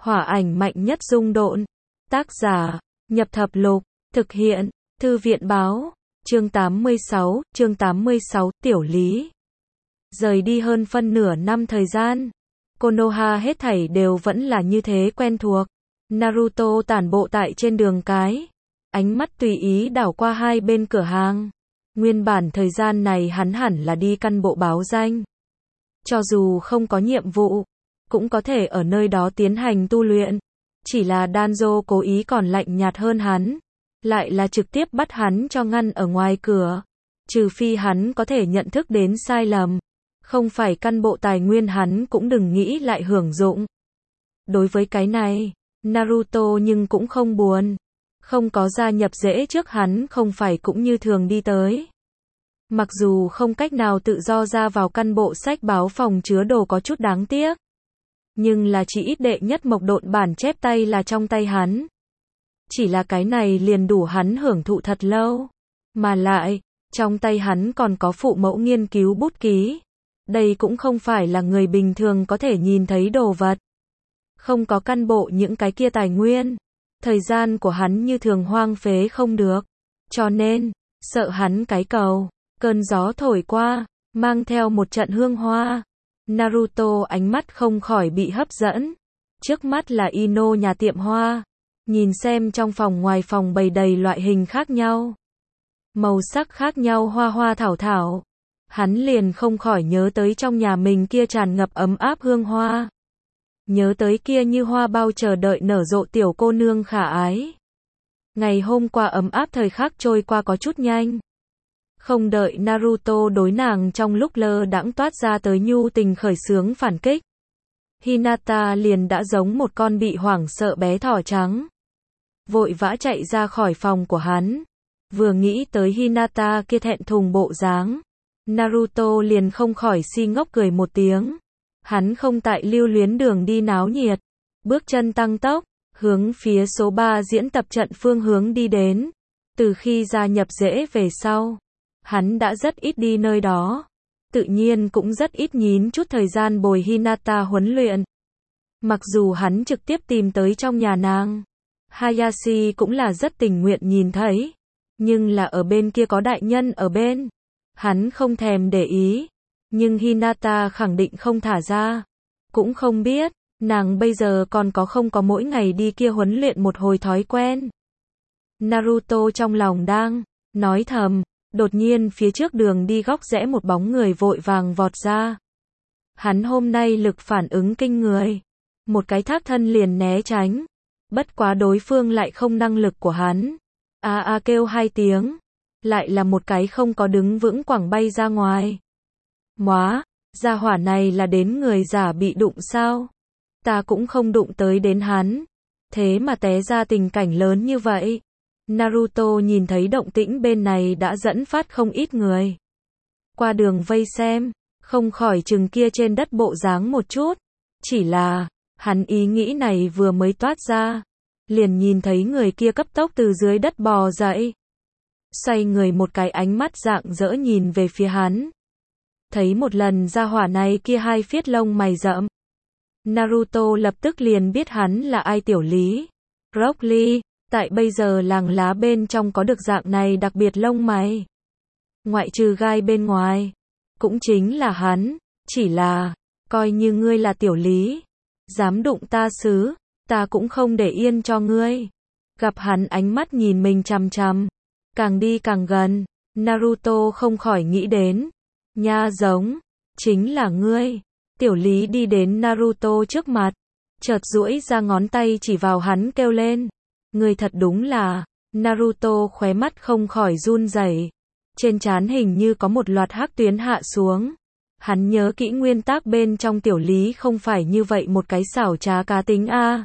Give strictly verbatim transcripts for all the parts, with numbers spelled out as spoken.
Hỏa ảnh mạnh nhất dung độn. Tác giả, Nhập Thập Lục, thực hiện, Thư viện báo, chương tám mươi sáu, chương tám mươi sáu, Tiểu Lý. Rời đi hơn phân nửa năm thời gian, Konoha hết thảy đều vẫn là như thế quen thuộc. Naruto tản bộ tại trên đường cái, ánh mắt tùy ý đảo qua hai bên cửa hàng. Nguyên bản thời gian này hắn hẳn là đi căn bộ báo danh. Cho dù không có nhiệm vụ, cũng có thể ở nơi đó tiến hành tu luyện. Chỉ là Danzo cố ý còn lạnh nhạt hơn hắn, lại là trực tiếp bắt hắn cho ngăn ở ngoài cửa. Trừ phi hắn có thể nhận thức đến sai lầm, không phải căn bộ tài nguyên hắn cũng đừng nghĩ lại hưởng dụng. Đối với cái này, Naruto nhưng cũng không buồn. Không có gia nhập dễ trước hắn không phải cũng như thường đi tới. Mặc dù không cách nào tự do ra vào căn bộ sách báo phòng chứa đồ có chút đáng tiếc. Nhưng là chỉ ít đệ nhất mộc độn bản chép tay là trong tay hắn. Chỉ là cái này liền đủ hắn hưởng thụ thật lâu. Mà lại, trong tay hắn còn có phụ mẫu nghiên cứu bút ký. Đây cũng không phải là người bình thường có thể nhìn thấy đồ vật. Không có căn bộ những cái kia tài nguyên. Thời gian của hắn như thường hoang phế không được. Cho nên, sợ hắn cái cầu, cơn gió thổi qua, mang theo một trận hương hoa. Naruto ánh mắt không khỏi bị hấp dẫn. Trước mắt là Ino nhà tiệm hoa. Nhìn xem trong phòng ngoài phòng bày đầy loại hình khác nhau. Màu sắc khác nhau hoa hoa thảo thảo. Hắn liền không khỏi nhớ tới trong nhà mình kia tràn ngập ấm áp hương hoa. Nhớ tới kia như hoa bao chờ đợi nở rộ tiểu cô nương khả ái. Ngày hôm qua ấm áp thời khắc trôi qua có chút nhanh. Không đợi Naruto đối nàng trong lúc lơ đãng toát ra tới nhu tình khởi xướng phản kích. Hinata liền đã giống một con bị hoảng sợ bé thỏ trắng. Vội vã chạy ra khỏi phòng của hắn. Vừa nghĩ tới Hinata kia thẹn thùng bộ dáng, Naruto liền không khỏi si ngốc cười một tiếng. Hắn không tại lưu luyến đường đi náo nhiệt. Bước chân tăng tốc, hướng phía số ba diễn tập trận phương hướng đi đến. Từ khi gia nhập rễ về sau, hắn đã rất ít đi nơi đó. Tự nhiên cũng rất ít nhín chút thời gian bồi Hinata huấn luyện. Mặc dù hắn trực tiếp tìm tới trong nhà nàng, Hayashi cũng là rất tình nguyện nhìn thấy. Nhưng là ở bên kia có đại nhân ở bên, hắn không thèm để ý. Nhưng Hinata khẳng định không thả ra. Cũng không biết, nàng bây giờ còn có không có mỗi ngày đi kia huấn luyện một hồi thói quen. Naruto trong lòng đang nói thầm, đột nhiên phía trước đường đi góc rẽ một bóng người vội vàng vọt ra. Hắn hôm nay lực phản ứng kinh người. Một cái thác thân liền né tránh. Bất quá đối phương lại không năng lực của hắn. A a kêu hai tiếng. Lại là một cái không có đứng vững quẳng bay ra ngoài. Móa, gia hỏa này là đến người giả bị đụng sao? Ta cũng không đụng tới đến hắn. Thế mà té ra tình cảnh lớn như vậy. Naruto nhìn thấy động tĩnh bên này đã dẫn phát không ít người. Qua đường vây xem, không khỏi chừng kia trên đất bộ dáng một chút. Chỉ là, hắn ý nghĩ này vừa mới toát ra. Liền nhìn thấy người kia cấp tốc từ dưới đất bò dậy. Xoay người một cái ánh mắt rạng rỡ nhìn về phía hắn. Thấy một lần gia hỏa này kia hai phiết lông mày rậm. Naruto lập tức liền biết hắn là ai. Tiểu Lý. Rock Lee, tại bây giờ làng lá bên trong có được dạng này đặc biệt lông mày. Ngoại trừ gai bên ngoài, cũng chính là hắn. Chỉ là, coi như ngươi là Tiểu Lý, dám đụng ta xứ, ta cũng không để yên cho ngươi. Gặp hắn ánh mắt nhìn mình chằm chằm, càng đi càng gần, Naruto không khỏi nghĩ đến. Nha giống, chính là ngươi. Tiểu Lý đi đến Naruto trước mặt, chợt duỗi ra ngón tay chỉ vào hắn kêu lên. Ngươi thật đúng là. Naruto khóe mắt không khỏi run rẩy. Trên trán hình như có một loạt hắc tuyến hạ xuống. Hắn nhớ kỹ nguyên tắc bên trong Tiểu Lý không phải như vậy một cái xảo trá cá tính a. À.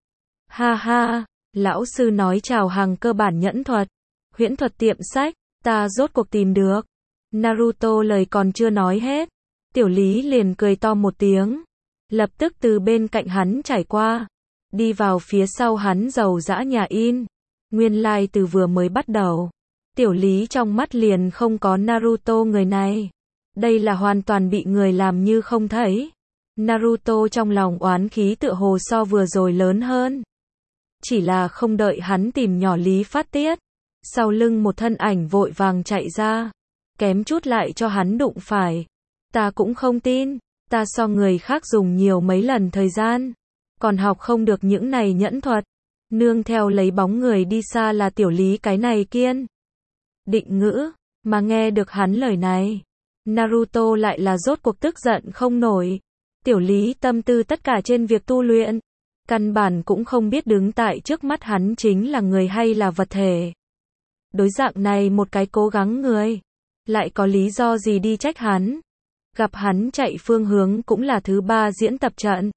Ha ha, lão sư nói chào hàng cơ bản nhẫn thuật, huyễn thuật tiệm sách, ta rốt cuộc tìm được. Naruto lời còn chưa nói hết, Tiểu Lý liền cười to một tiếng, lập tức từ bên cạnh hắn trải qua, đi vào phía sau hắn dầu dã nhà in. Nguyên lai like từ vừa mới bắt đầu, Tiểu Lý trong mắt liền không có Naruto người này. Đây là hoàn toàn bị người làm như không thấy. Naruto trong lòng oán khí tựa hồ so vừa rồi lớn hơn. Chỉ là không đợi hắn tìm nhỏ Lý phát tiết. Sau lưng một thân ảnh vội vàng chạy ra. Kém chút lại cho hắn đụng phải. Ta cũng không tin. Ta so người khác dùng nhiều mấy lần thời gian. Còn học không được những này nhẫn thuật. Nương theo lấy bóng người đi xa là tiểu Lý cái này kiên định ngữ. Mà nghe được hắn lời này. Naruto lại là rốt cuộc tức giận không nổi. Tiểu Lý tâm tư tất cả trên việc tu luyện. Căn bản cũng không biết đứng tại trước mắt hắn chính là người hay là vật thể. Đối dạng này một cái cố gắng người. Lại có lý do gì đi trách hắn. Gặp hắn chạy phương hướng cũng là thứ ba diễn tập trận.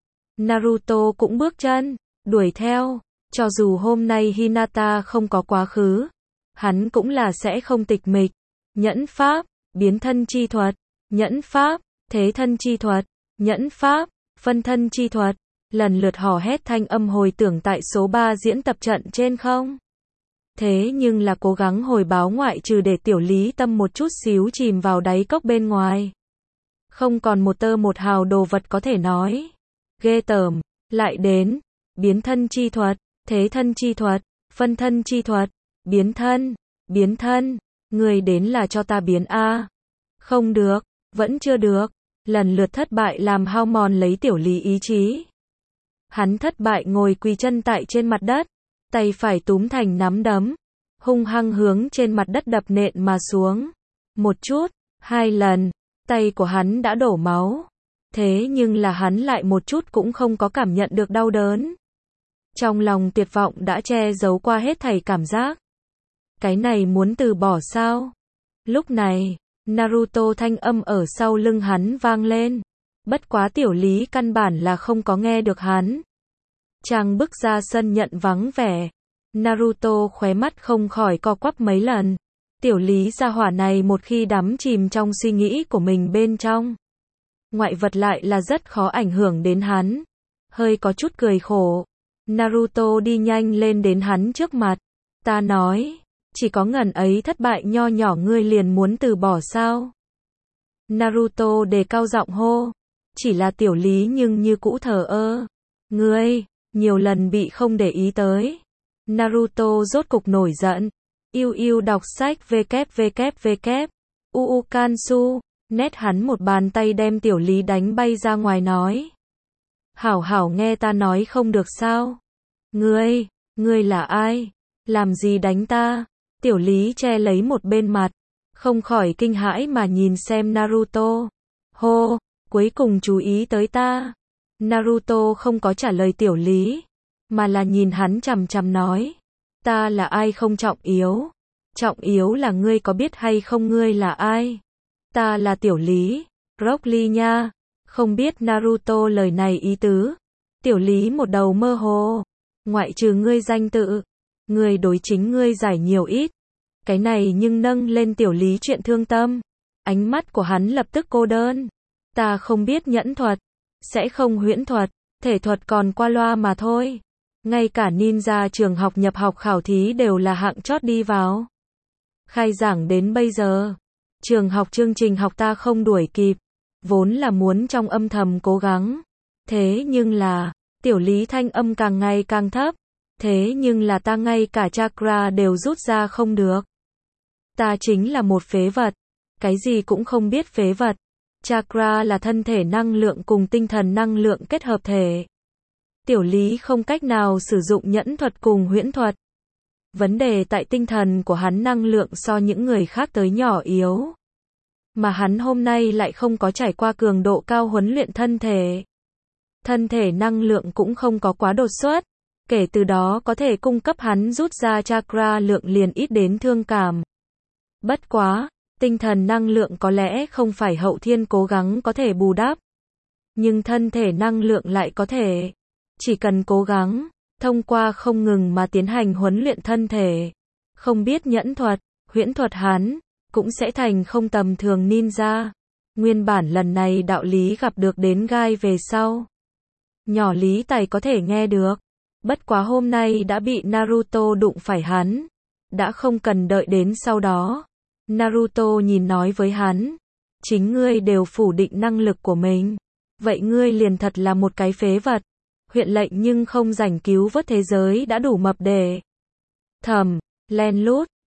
Naruto cũng bước chân, đuổi theo. Cho dù hôm nay Hinata không có quá khứ. Hắn cũng là sẽ không tịch mịch. Nhẫn pháp, biến thân chi thuật. Nhẫn pháp, thế thân chi thuật. Nhẫn pháp, phân thân chi thuật. Lần lượt hò hét thanh âm hồi tưởng tại số ba diễn tập trận trên không. Thế nhưng là cố gắng hồi báo ngoại trừ để tiểu Lý tâm một chút xíu chìm vào đáy cốc bên ngoài. Không còn một tơ một hào đồ vật có thể nói. Ghê tởm, lại đến. Biến thân chi thuật, thế thân chi thuật, phân thân chi thuật, biến thân, biến thân. Người đến là cho ta biến A. Không được, vẫn chưa được. Lần lượt thất bại làm hao mòn lấy tiểu Lý ý chí. Hắn thất bại ngồi quỳ chân tại trên mặt đất, tay phải túm thành nắm đấm, hung hăng hướng trên mặt đất đập nện mà xuống. Một chút, hai lần, tay của hắn đã đổ máu. Thế nhưng là hắn lại một chút cũng không có cảm nhận được đau đớn. Trong lòng tuyệt vọng đã che giấu qua hết thảy cảm giác. Cái này muốn từ bỏ sao? Lúc này, Naruto thanh âm ở sau lưng hắn vang lên. Bất quá tiểu Lý căn bản là không có nghe được hắn. Chàng bước ra sân nhận vắng vẻ. Naruto khóe mắt không khỏi co quắp mấy lần. Tiểu Lý gia hỏa này một khi đắm chìm trong suy nghĩ của mình bên trong. Ngoại vật lại là rất khó ảnh hưởng đến hắn. Hơi có chút cười khổ. Naruto đi nhanh lên đến hắn trước mặt. Ta nói, chỉ có ngần ấy thất bại nho nhỏ ngươi liền muốn từ bỏ sao? Naruto đề cao giọng hô. Chỉ là tiểu Lý nhưng như cũ thờ ơ. Ngươi, nhiều lần bị không để ý tới. Naruto rốt cục nổi giận. Yêu yêu đọc sách www. Uu Kansu. Nét hắn một bàn tay đem tiểu Lý đánh bay ra ngoài nói. Hảo hảo nghe ta nói không được sao? Ngươi, ngươi là ai? Làm gì đánh ta? Tiểu Lý che lấy một bên mặt. Không khỏi kinh hãi mà nhìn xem Naruto. Hô, cuối cùng chú ý tới ta. Naruto không có trả lời tiểu Lý. Mà là nhìn hắn chằm chằm nói. Ta là ai không trọng yếu. Trọng yếu là ngươi có biết hay không ngươi là ai? Ta là tiểu Lý, Rock Lee nha. Không biết Naruto lời này ý tứ. Tiểu Lý một đầu mơ hồ. Ngoại trừ ngươi danh tự. Ngươi đối chính ngươi giải nhiều ít. Cái này nhưng nâng lên tiểu Lý chuyện thương tâm. Ánh mắt của hắn lập tức cô đơn. Ta không biết nhẫn thuật. Sẽ không huyễn thuật. Thể thuật còn qua loa mà thôi. Ngay cả ninja trường học nhập học khảo thí đều là hạng chót đi vào. Khai giảng đến bây giờ. Trường học chương trình học ta không đuổi kịp. Vốn là muốn trong âm thầm cố gắng. Thế nhưng là, tiểu Lý thanh âm càng ngày càng thấp. Thế nhưng là ta ngay cả chakra đều rút ra không được. Ta chính là một phế vật. Cái gì cũng không biết phế vật. Chakra là thân thể năng lượng cùng tinh thần năng lượng kết hợp thể. Tiểu Lý không cách nào sử dụng nhẫn thuật cùng huyễn thuật. Vấn đề tại tinh thần của hắn năng lượng so những người khác tới nhỏ yếu. Mà hắn hôm nay lại không có trải qua cường độ cao huấn luyện thân thể. Thân thể năng lượng cũng không có quá đột xuất. Kể từ đó có thể cung cấp hắn rút ra chakra lượng liền ít đến thương cảm. Bất quá, tinh thần năng lượng có lẽ không phải hậu thiên cố gắng có thể bù đắp. Nhưng thân thể năng lượng lại có thể. Chỉ cần cố gắng, thông qua không ngừng mà tiến hành huấn luyện thân thể. Không biết nhẫn thuật, huyễn thuật hắn, cũng sẽ thành không tầm thường ninja. Nguyên bản lần này đạo lý gặp được đến gai về sau. Nhỏ Lý Tài có thể nghe được. Bất quá hôm nay đã bị Naruto đụng phải hắn. Đã không cần đợi đến sau đó. Naruto nhìn nói với hắn. Chính ngươi đều phủ định năng lực của mình. Vậy ngươi liền thật là một cái phế vật. Huyện lệnh nhưng không rảnh cứu vớt thế giới đã đủ mập để thầm, len lút.